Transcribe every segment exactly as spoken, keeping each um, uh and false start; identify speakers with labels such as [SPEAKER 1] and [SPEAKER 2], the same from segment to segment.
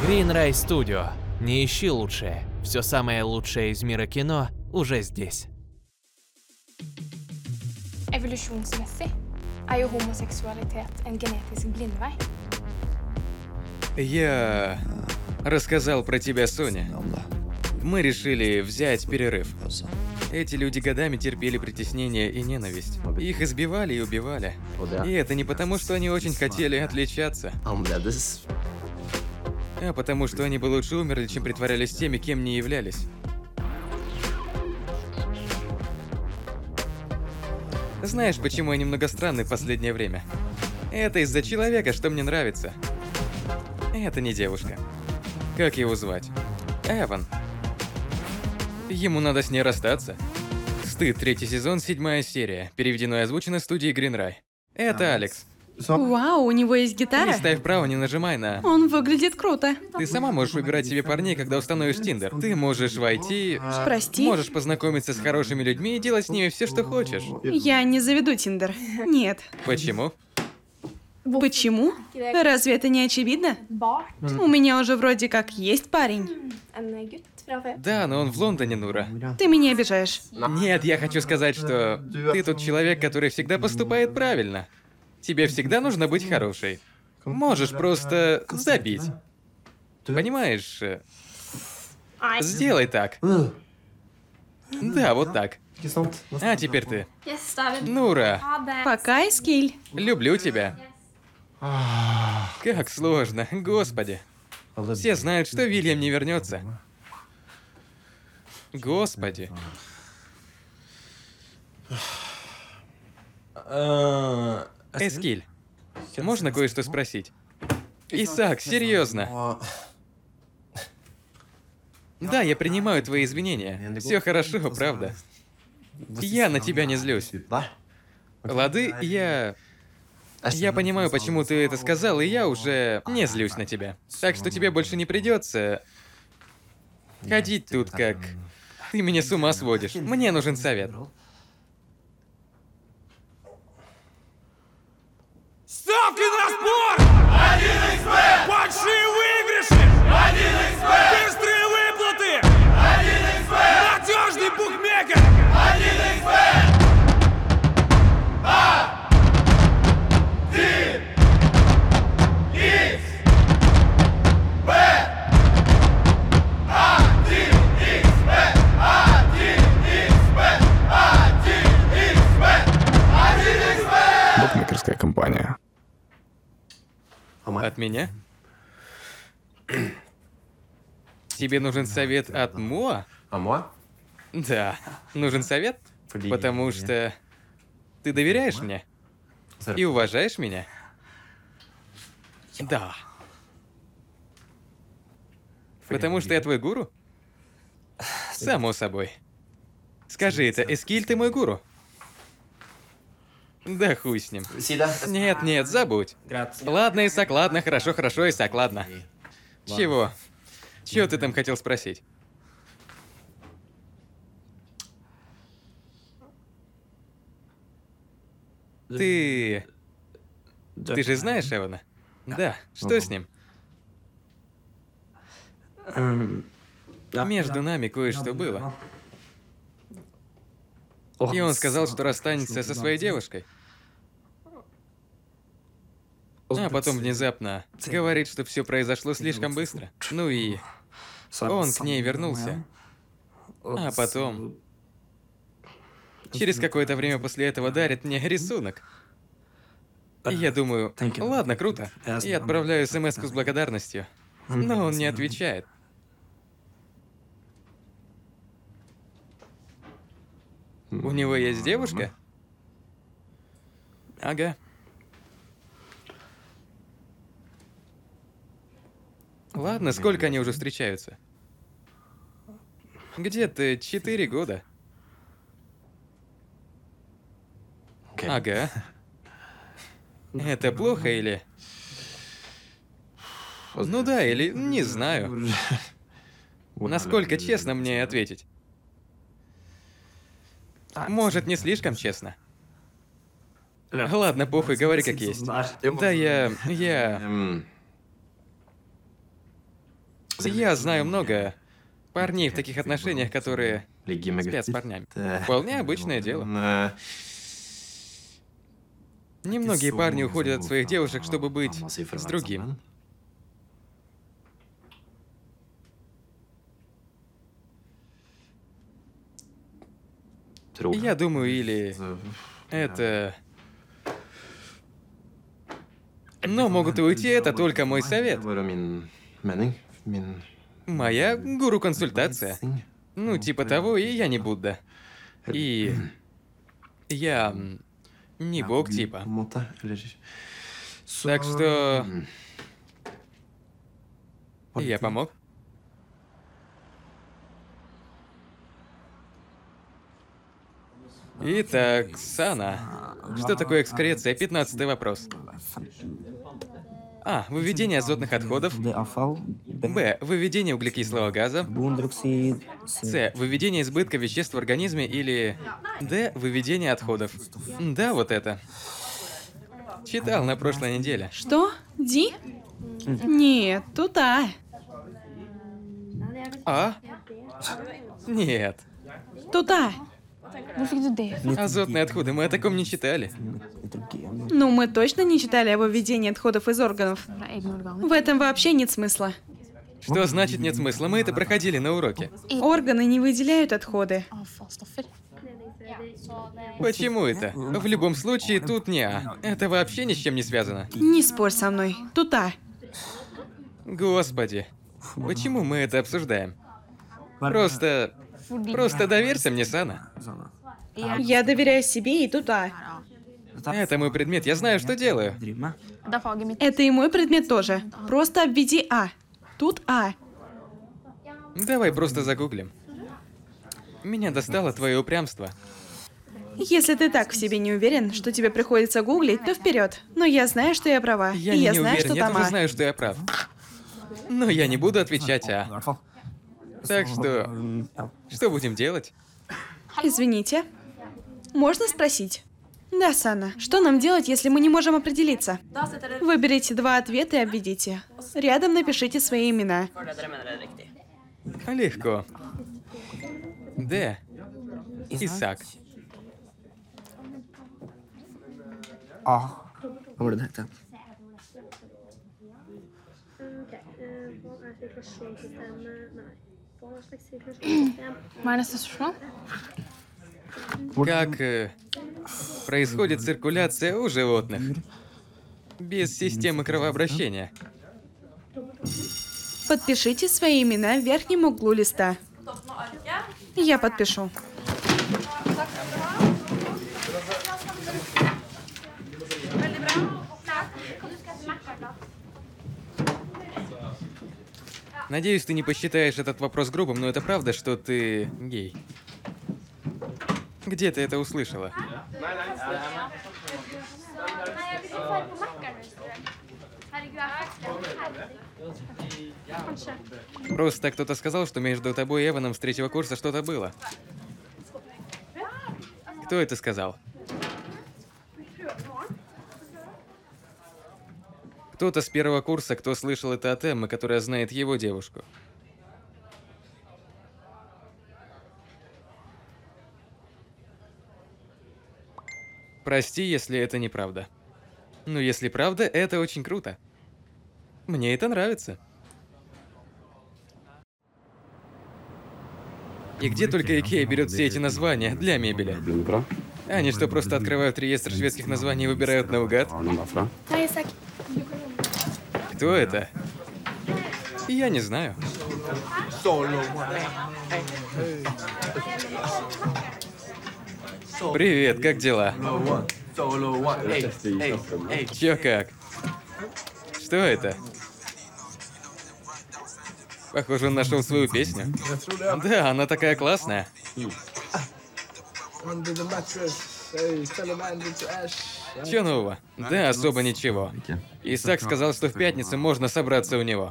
[SPEAKER 1] Greenray Studio. Не ищи лучшее. Все самое лучшее из мира кино уже здесь.
[SPEAKER 2] Evolutionsmässigt är ju homosexualitet en genetisk blindvei.
[SPEAKER 3] Я рассказал про тебя Соне. Мы решили взять перерыв. Эти люди годами терпели притеснение и ненависть. Их избивали и убивали. И это не потому, что они очень хотели отличаться, а потому, что они бы лучше умерли, чем притворялись теми, кем не являлись. Знаешь, почему я немного странный в последнее время? Это из-за человека, что мне нравится. Это не девушка. Как его звать? Эван. Ему надо с ней расстаться. Стыд, третий сезон, седьмая серия. Переведено и озвучено студией Greenray. Это Алекс.
[SPEAKER 4] Вау, у него есть гитара?
[SPEAKER 3] Не ставь вправо, не нажимай на...
[SPEAKER 4] Он выглядит круто.
[SPEAKER 3] Ты сама можешь выбирать себе парней, когда установишь Тиндер. Ты можешь войти...
[SPEAKER 4] Прости?
[SPEAKER 3] Можешь познакомиться с хорошими людьми и делать с ними все, что хочешь.
[SPEAKER 4] Я не заведу Тиндер. Нет.
[SPEAKER 3] Почему?
[SPEAKER 4] Почему? Разве это не очевидно? У меня уже вроде как есть парень.
[SPEAKER 3] Да, но он в Лондоне, Нура.
[SPEAKER 4] Ты меня обижаешь.
[SPEAKER 3] Нет, я хочу сказать, что ты тот человек, который всегда поступает правильно. Тебе всегда нужно быть хорошей. Можешь просто забить. Понимаешь? Сделай так. Да, вот так. А теперь ты. Нура,
[SPEAKER 4] Пока, Эскиль.
[SPEAKER 3] люблю тебя. Как сложно, господи. Все знают, что Вильям не вернется. Господи. Эскиль, можно кое-что спросить? Исаак, серьезно. Да, я принимаю твои извинения. Все хорошо, правда. Я на тебя не злюсь. Лады, я... Я понимаю, почему ты это сказал, и я уже не злюсь на тебя. Так что тебе больше не придется ходить тут как... Ты меня с ума сводишь. Мне нужен совет.
[SPEAKER 5] Ставки на спорт! один икс бет! Большие выигрыши! один икс бет! Быстрые выплаты! один икс бет! Надежный букмекер! один икс бет! один икс бет! один икс бет! один икс бет! один икс бет! один икс бет!
[SPEAKER 6] Букмекерская компания.
[SPEAKER 3] От меня? Тебе нужен совет от Моа? Да, нужен совет? Потому что ты доверяешь мне и уважаешь меня? Да. Потому что я твой гуру? Само собой. Скажи это, Эскиль, ты мой гуру? Да хуй с ним. Нет, нет, забудь. Ладно, Исаак, ладно, хорошо, хорошо, Исаак, ладно. Чего? Чего ты там хотел спросить? Ты... Ты же знаешь Эвана? Да. Что с ним? Между нами кое-что было. И он сказал, что расстанется со своей девушкой. А потом внезапно говорит, что все произошло слишком быстро. Ну и он к ней вернулся. А потом, через какое-то время после этого дарит мне рисунок. И я думаю, ладно, круто. Я отправляю смс-ку с благодарностью. Но он не отвечает. У него есть девушка? Ага. Ладно, сколько они уже встречаются? Где-то четыре года. Ага. Это плохо или... Ну да, или не знаю. Насколько честно мне ответить? Может, не слишком честно. Ладно, похуй, говори как есть. Да, я... я... Я знаю много парней в таких отношениях, которые спят с парнями. Вполне обычное дело. Немногие парни уходят от своих девушек, чтобы быть с другим. Я думаю, или это... Но могут и уйти, это только мой совет. Моя гуру-консультация. Ну, типа того, и я не Будда. И... Я... не бог, типа. Так что... Я помог. Итак, Сана. Что такое экскреция? Пятнадцатый вопрос. А. Выведение азотных отходов. Б. Выведение углекислого газа. С. Выведение избытка веществ в организме. Или Д. Выведение отходов. Да, вот это. Читал на прошлой неделе.
[SPEAKER 4] Что? Ди? Нет, тут А.
[SPEAKER 3] А? Нет.
[SPEAKER 4] Тут А.
[SPEAKER 2] Hvor fikk du det?
[SPEAKER 3] Азотные отходы, мы о таком не читали.
[SPEAKER 4] Ну, мы точно не читали о выведении отходов из органов.
[SPEAKER 2] Fra egne organer.
[SPEAKER 4] В этом вообще нет смысла.
[SPEAKER 3] Что значит нет смысла? Мы это проходили на уроке.
[SPEAKER 4] Органы не выделяют отходы.
[SPEAKER 2] Avfallsstoffer.
[SPEAKER 3] Почему это? В любом случае, тут не А. Это вообще ни с чем не связано.
[SPEAKER 4] Не спорь со мной. Тут А.
[SPEAKER 3] Господи. Почему мы это обсуждаем? Просто... Просто доверься мне, Сана.
[SPEAKER 4] Я доверяю себе, и тут А.
[SPEAKER 3] Это мой предмет, я знаю, что делаю.
[SPEAKER 2] Det er faget mitt.
[SPEAKER 4] Это и мой предмет тоже. Просто обведи А. Тут А.
[SPEAKER 3] Давай просто загуглим. Меня достало твое упрямство.
[SPEAKER 4] Если ты так в себе не уверен, что тебе приходится гуглить, то вперед. Но я знаю, что я права.
[SPEAKER 3] Я
[SPEAKER 4] и
[SPEAKER 3] не,
[SPEAKER 4] я
[SPEAKER 3] не
[SPEAKER 4] знаю,
[SPEAKER 3] уверен,
[SPEAKER 4] что
[SPEAKER 3] я
[SPEAKER 4] там
[SPEAKER 3] тоже
[SPEAKER 4] А.
[SPEAKER 3] знаю, что я прав. Но я не буду отвечать А. Так что... Что будем делать?
[SPEAKER 4] Извините. Можно спросить? Да, Сана. Что нам делать, если мы не можем определиться? Выберите два ответа и обведите. Рядом напишите свои имена.
[SPEAKER 3] Легко. Д. Исаак.
[SPEAKER 6] A. Hva var det det het?
[SPEAKER 2] Hva er neste spørsmål?
[SPEAKER 3] Как э, происходит циркуляция у животных без системы кровообращения?
[SPEAKER 4] Подпишите свои имена в верхнем углу листа. Я подпишу.
[SPEAKER 3] Надеюсь, ты не посчитаешь этот вопрос грубым, но это правда, что ты гей. Где ты это услышала? Просто кто-то сказал, что между тобой и Эваном с третьего курса что-то было. Кто это сказал? Кто-то с первого курса, кто слышал это от Эммы, которая знает его девушку. Прости, если это неправда. Но если правда, это очень круто. Мне это нравится. И где только Икея берет все эти названия для мебели? Они что, просто открывают реестр шведских названий и выбирают наугад?
[SPEAKER 2] Hei, Isak.
[SPEAKER 3] Кто это? Я не знаю. Привет, как дела? Чё как? Что это? Похоже, он нашел свою песню. Да, она такая классная. Чё нового? Да, особо ничего. Исаак сказал, что в пятницу можно собраться у него.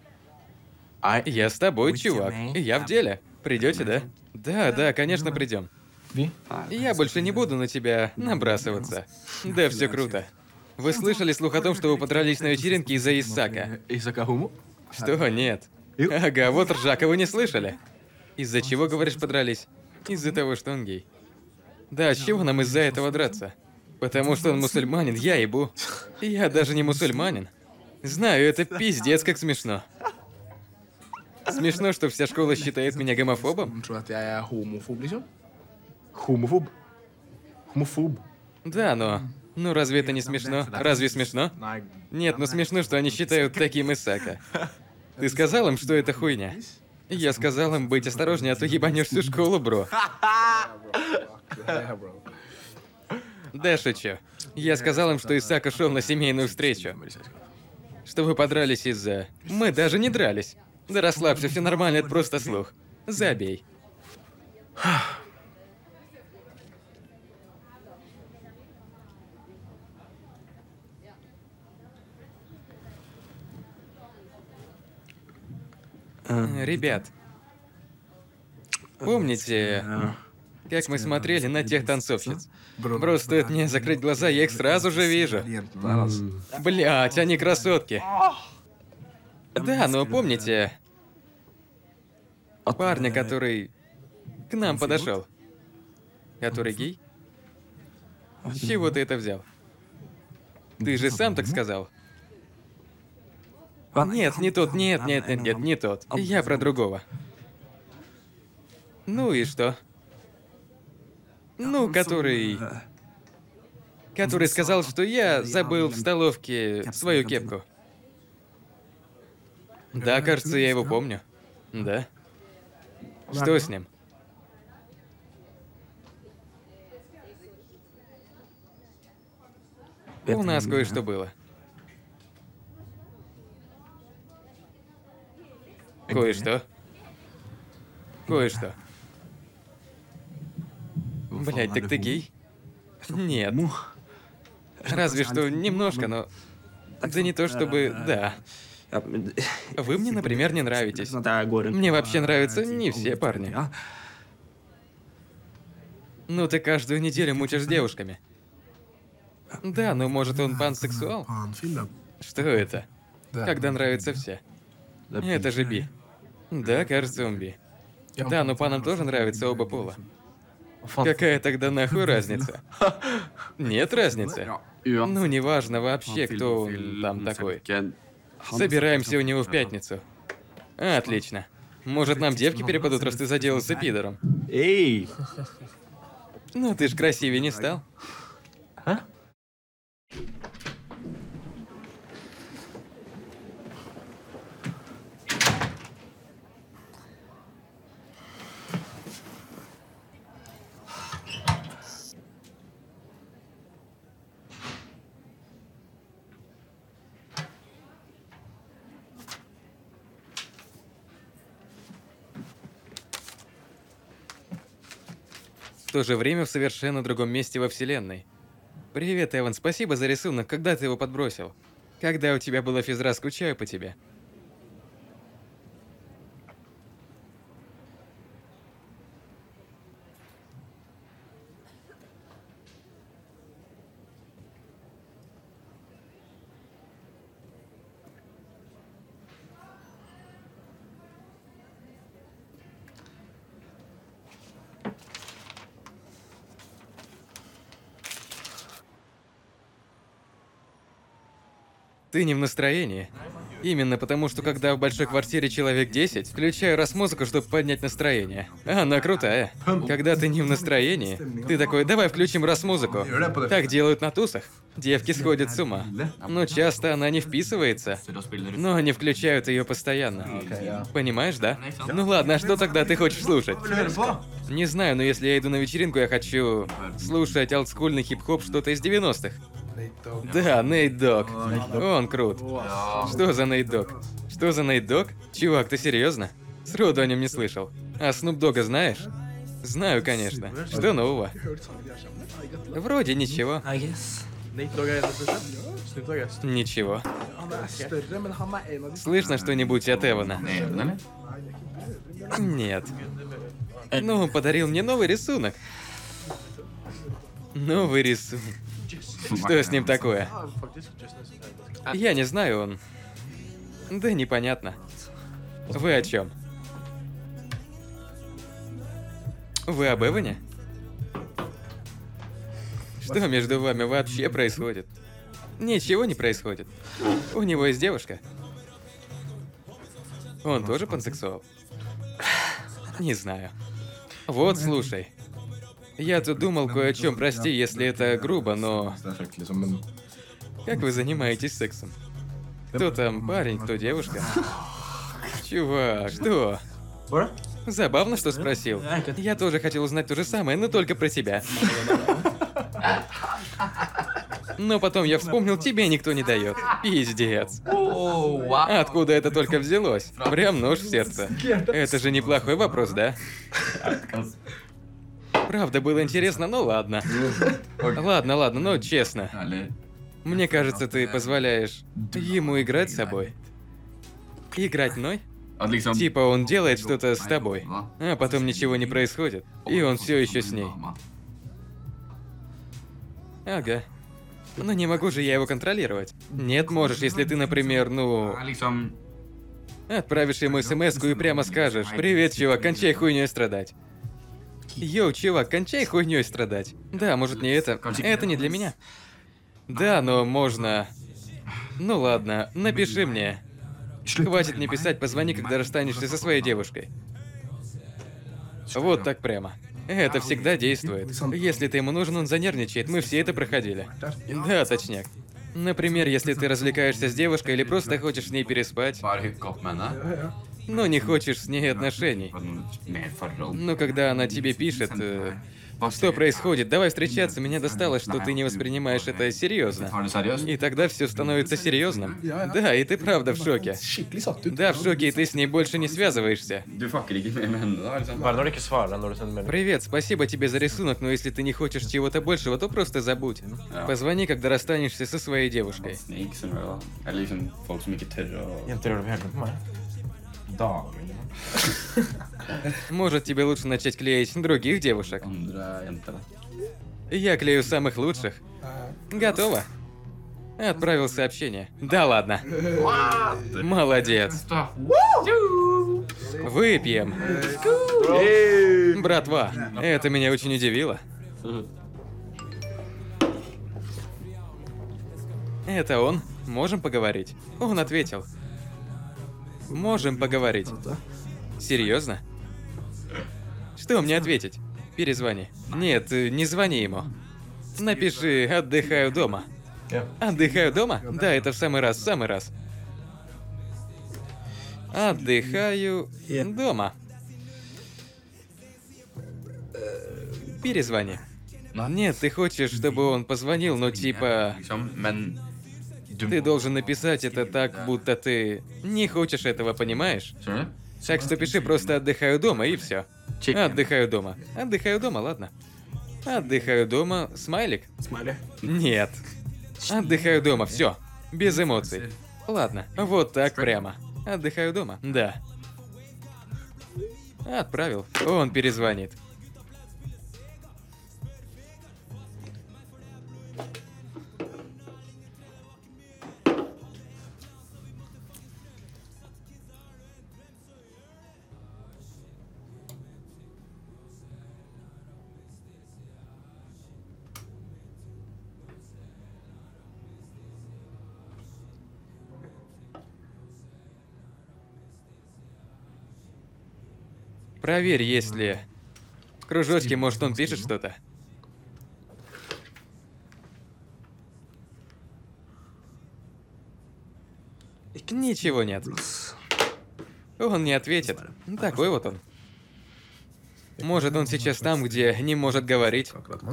[SPEAKER 3] Я с тобой, чувак. И я в деле. Придете, да? Да, да, конечно, придем. Я больше не буду на тебя набрасываться. Да, все круто. Вы слышали слух о том, что вы подрались на вечеринке из-за Исаака? Что? Нет. Ага, вот ржака, вы не слышали? Из-за чего, говоришь, подрались? Из-за того, что он гей. Да, с чего нам из-за этого драться? Потому что он мусульманин, я ебу. Я даже не мусульманин. Знаю, это пиздец как смешно. Смешно, что вся школа считает меня гомофобом?
[SPEAKER 6] Tror at jeg er homofob, liksom? Homofob? Homofob?
[SPEAKER 3] Да, но... Ну разве это не смешно? Разве смешно?
[SPEAKER 6] Nei.
[SPEAKER 3] Нет, ну смешно, что они считают таким Исака. Ты сказал им, что это хуйня? Я сказал им быть осторожнее, а то ебанешь всю школу, бро.
[SPEAKER 6] Yeah, bro.
[SPEAKER 3] Да, шучу. Я сказал им, что Исаак ушел на семейную встречу. Что вы подрались из-за... Мы даже не дрались. Да расслабься, все нормально, это просто слух. Забей. Ребят, помните, как мы смотрели на тех танцовщиц? Бро, стоит мне закрыть глаза, я их сразу же вижу. Блять, они красотки. Да, но помните парня, который к нам подошел? Который гей? С чего ты это взял? Ты же сам так сказал. Нет, не тот, нет, нет, нет, нет, не тот. Я про другого. Ну и что? Ну, который... Который сказал, что я забыл в столовке свою кепку. Да, кажется, я его помню. Да. Что с ним? У нас кое-что было. Кое-что. Кое-что. Блять, так ты гей? Нет. Разве что немножко, но... Да не то чтобы... Да. Вы мне, например, не нравитесь. Мне вообще нравятся не все парни. Ну ты каждую неделю мучишь с девушками. Да, но может он пансексуал? Что это? Когда нравятся все. Это же би. Да, кажется, он би. Да, но панам тоже нравятся оба пола. Какая тогда нахуй разница? Нет разницы. Ну, неважно вообще, кто он там такой. Собираемся у него в пятницу. Отлично. Может, нам девки перепадут, раз ты заделался пидором?
[SPEAKER 6] Эй!
[SPEAKER 3] Ну, ты ж красивее не стал. В то же время в совершенно другом месте во Вселенной. Привет, Эван, спасибо за рисунок. Когда ты его подбросил? Когда у тебя была физра, скучаю по тебе. Ты не в настроении. Именно потому, что когда в большой квартире человек десять, включаю раз музыку, чтобы поднять настроение. Она крутая. Когда ты не в настроении, ты такой, давай включим раз музыку. Так делают на тусах. Девки сходят с ума. Но часто она не вписывается. Но они включают ее постоянно. Понимаешь, да? Ну ладно, а что тогда ты хочешь слушать? Не знаю, но если я иду на вечеринку, я хочу слушать олдскульный хип-хоп, что-то из девяностых. Да, Нейт Дог. Он крут. Что за Нейт Дог? Что за Нейт Дог? Чувак, ты серьезно? Сроду о нем не слышал. А Снуп Дога знаешь? Знаю, конечно. Что нового? Вроде ничего. Ничего. Слышно что-нибудь от Эвана? Нет. Ну, он подарил мне новый рисунок. Новый рисунок. Что с ним такое? Я не знаю, он... Да непонятно. Вы о чем? Вы об Эване? Что между вами вообще происходит? Ничего не происходит. У него есть девушка. Он тоже пансексуал? Не знаю. Вот, слушай. Я тут думал кое о чем, прости, если это грубо, но... Как вы занимаетесь сексом? Кто там парень, кто девушка? Чувак, что? Забавно, что спросил. Я тоже хотел узнать то же самое, но только про тебя. Но потом я вспомнил, тебе никто не дает. Пиздец. Откуда это только взялось? Прям нож в сердце. Это же неплохой вопрос, да? Правда, было интересно, но ладно. Ладно, ладно, но честно. Мне кажется, ты позволяешь ему играть с собой. Играть мной? Типа он делает что-то с тобой, а потом ничего не происходит, и он все еще с ней. Ага. Но не могу же я его контролировать. Нет, можешь, если ты, например, ну... Отправишь ему смс-ку и прямо скажешь: «Привет, чувак, кончай хуйней страдать». Йоу, чувак, кончай хуйней страдать. Да, может не это. Это не для меня. Да, но можно... Ну ладно, напиши мне. Хватит мне писать, позвони, когда расстанешься со своей девушкой. Вот так прямо. Это всегда действует. Если ты ему нужен, он занервничает. Мы все это проходили. Да, точняк. Например, если ты развлекаешься с девушкой или просто хочешь с ней переспать, но не хочешь с ней отношений. Но когда она тебе пишет, э, что происходит, давай встречаться, меня достало, что ты не воспринимаешь это серьезно. И тогда все становится серьезным. Да, и ты правда в шоке. Да, в шоке, и ты с ней больше не связываешься. Привет, спасибо тебе за рисунок, но если ты не хочешь чего-то большего, то просто забудь. Позвони, когда расстанешься со своей девушкой. Может, тебе лучше начать клеить других девушек? Я клею самых лучших. Готово. Отправил сообщение. Да ладно. Молодец. Выпьем. Братва, это меня очень удивило. Это он? Можем поговорить? Он ответил. Можем поговорить. Серьезно? Что мне ответить? Перезвони. Нет, не звони ему. Напиши «отдыхаю дома». Отдыхаю дома? Да, это в самый раз, в самый раз. Отдыхаю дома. Перезвони. Нет, ты хочешь, чтобы он позвонил, но типа... Ты должен написать это так, будто ты не хочешь этого, понимаешь? Так что пиши просто «отдыхаю дома» и все. Отдыхаю дома. Отдыхаю дома, ладно. Отдыхаю дома. Смайлик?
[SPEAKER 6] Смайлик?
[SPEAKER 3] Нет. Отдыхаю дома, все. Без эмоций. Ладно, вот так прямо. Отдыхаю дома? Да. Отправил. Он перезвонит. Проверь, есть ли кружочки, может, он пишет что-то. Ничего нет. Он не ответит. Такой вот он. Может, он сейчас там, где не может говорить.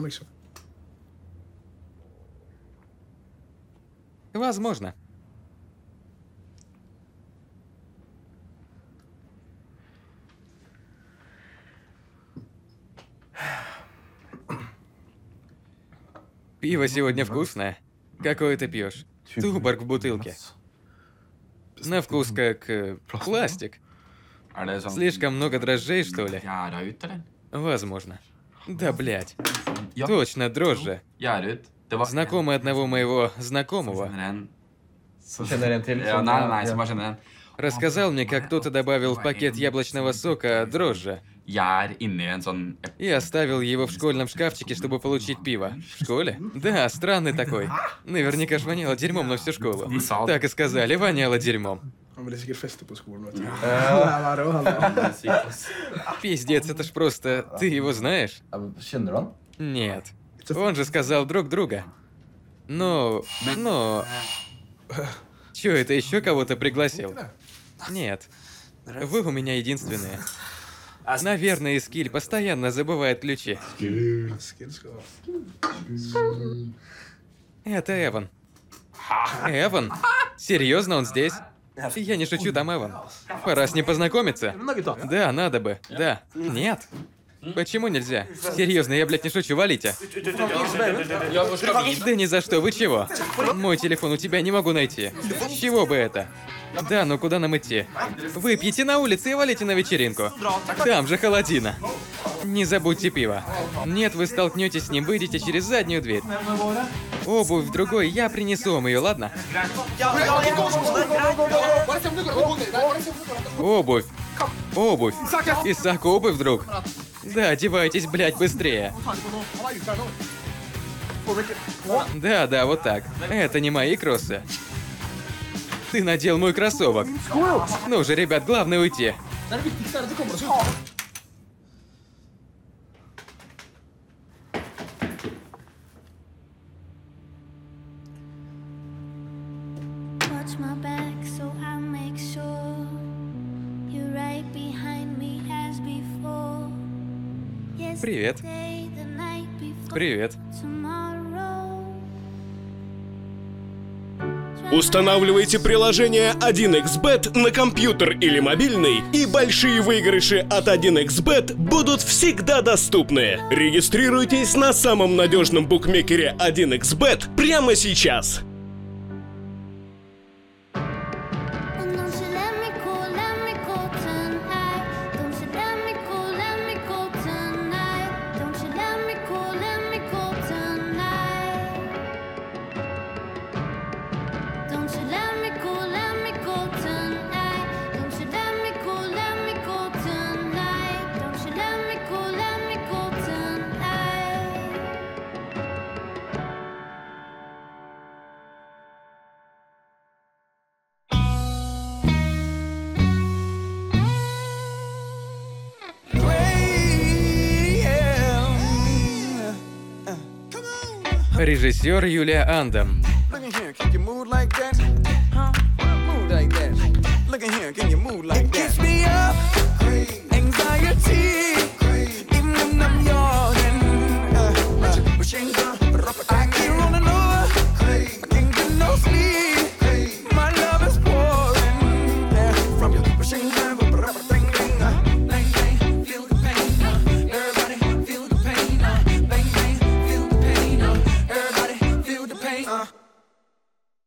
[SPEAKER 3] Возможно. Пиво сегодня вкусное. Какое ты пьешь? Туборг в бутылке. На вкус как э, пластик. Слишком много дрожжей, что ли? Возможно. Да, блядь. Точно, дрожжи. Знакомый одного моего знакомого. рассказал мне, как кто-то добавил в пакет яблочного сока дрожжи
[SPEAKER 7] Jeg er inne i en sånn
[SPEAKER 3] и оставил его в школьном шкафчике, чтобы получить пиво. В школе? Да, странный такой. Наверняка ж воняло дерьмом на всю школу. Так и сказали, воняло дерьмом.
[SPEAKER 6] Han blir sikkert fester på skolen. vet du. Ja, det var han.
[SPEAKER 3] Пиздец, это ж просто... Ты его знаешь?
[SPEAKER 7] Kjenner du han?
[SPEAKER 3] Нет. Он же сказал друг друга. Ну, ну... Чё, это еще кого-то пригласил? Нет. Вы у меня единственные. Наверное, Искиль постоянно забывает ключи.
[SPEAKER 6] Skillskap.
[SPEAKER 3] Это Эван. Эван? Серьезно, он здесь? Я не шучу, там Эван. Пора с ним познакомиться. Да, надо бы. Да. Нет. Почему нельзя? Серьезно, я, блядь, не шучу, валите. Да ни за что, вы чего? Мой телефон у тебя не могу найти. С чего бы это? Да, ну куда нам идти? Выпьете на улице и валите на вечеринку. Там же холодина. Не забудьте пиво. Нет, вы столкнетесь с ним, выйдете через заднюю дверь. Обувь в другой, я принесу вам ее, ладно? Обувь. Обувь. Исаак, обувь, друг. Да, одевайтесь, блядь, быстрее. Да, да, вот так. Это не мои кроссы. Ты надел мой кроссовок. Ну же, ребят, главное уйти.
[SPEAKER 8] Watch my back so I make sure you're right behind me as before.
[SPEAKER 3] Привет.
[SPEAKER 8] Yesterday, the night before
[SPEAKER 3] Привет.
[SPEAKER 8] tomorrow.
[SPEAKER 9] Устанавливайте приложение один икс бет на компьютер или мобильный, и большие выигрыши от один икс бет будут всегда доступны. Регистрируйтесь на самом надежном букмекере один икс бет прямо сейчас.
[SPEAKER 8] And don't you let me go, let me go tonight. Don't you let me go, let me go tonight. Don't you let me go, let me go tonight. Don't you let me go, let me go tonight. Don't you let me go, let me go tonight. Don't you let me go, let me go tonight.
[SPEAKER 3] Режиссер Юлия Андам.
[SPEAKER 5] Look in here, can you move like that? Huh? Move like that. Look in here, can you move like that? It gets me up, anxiety.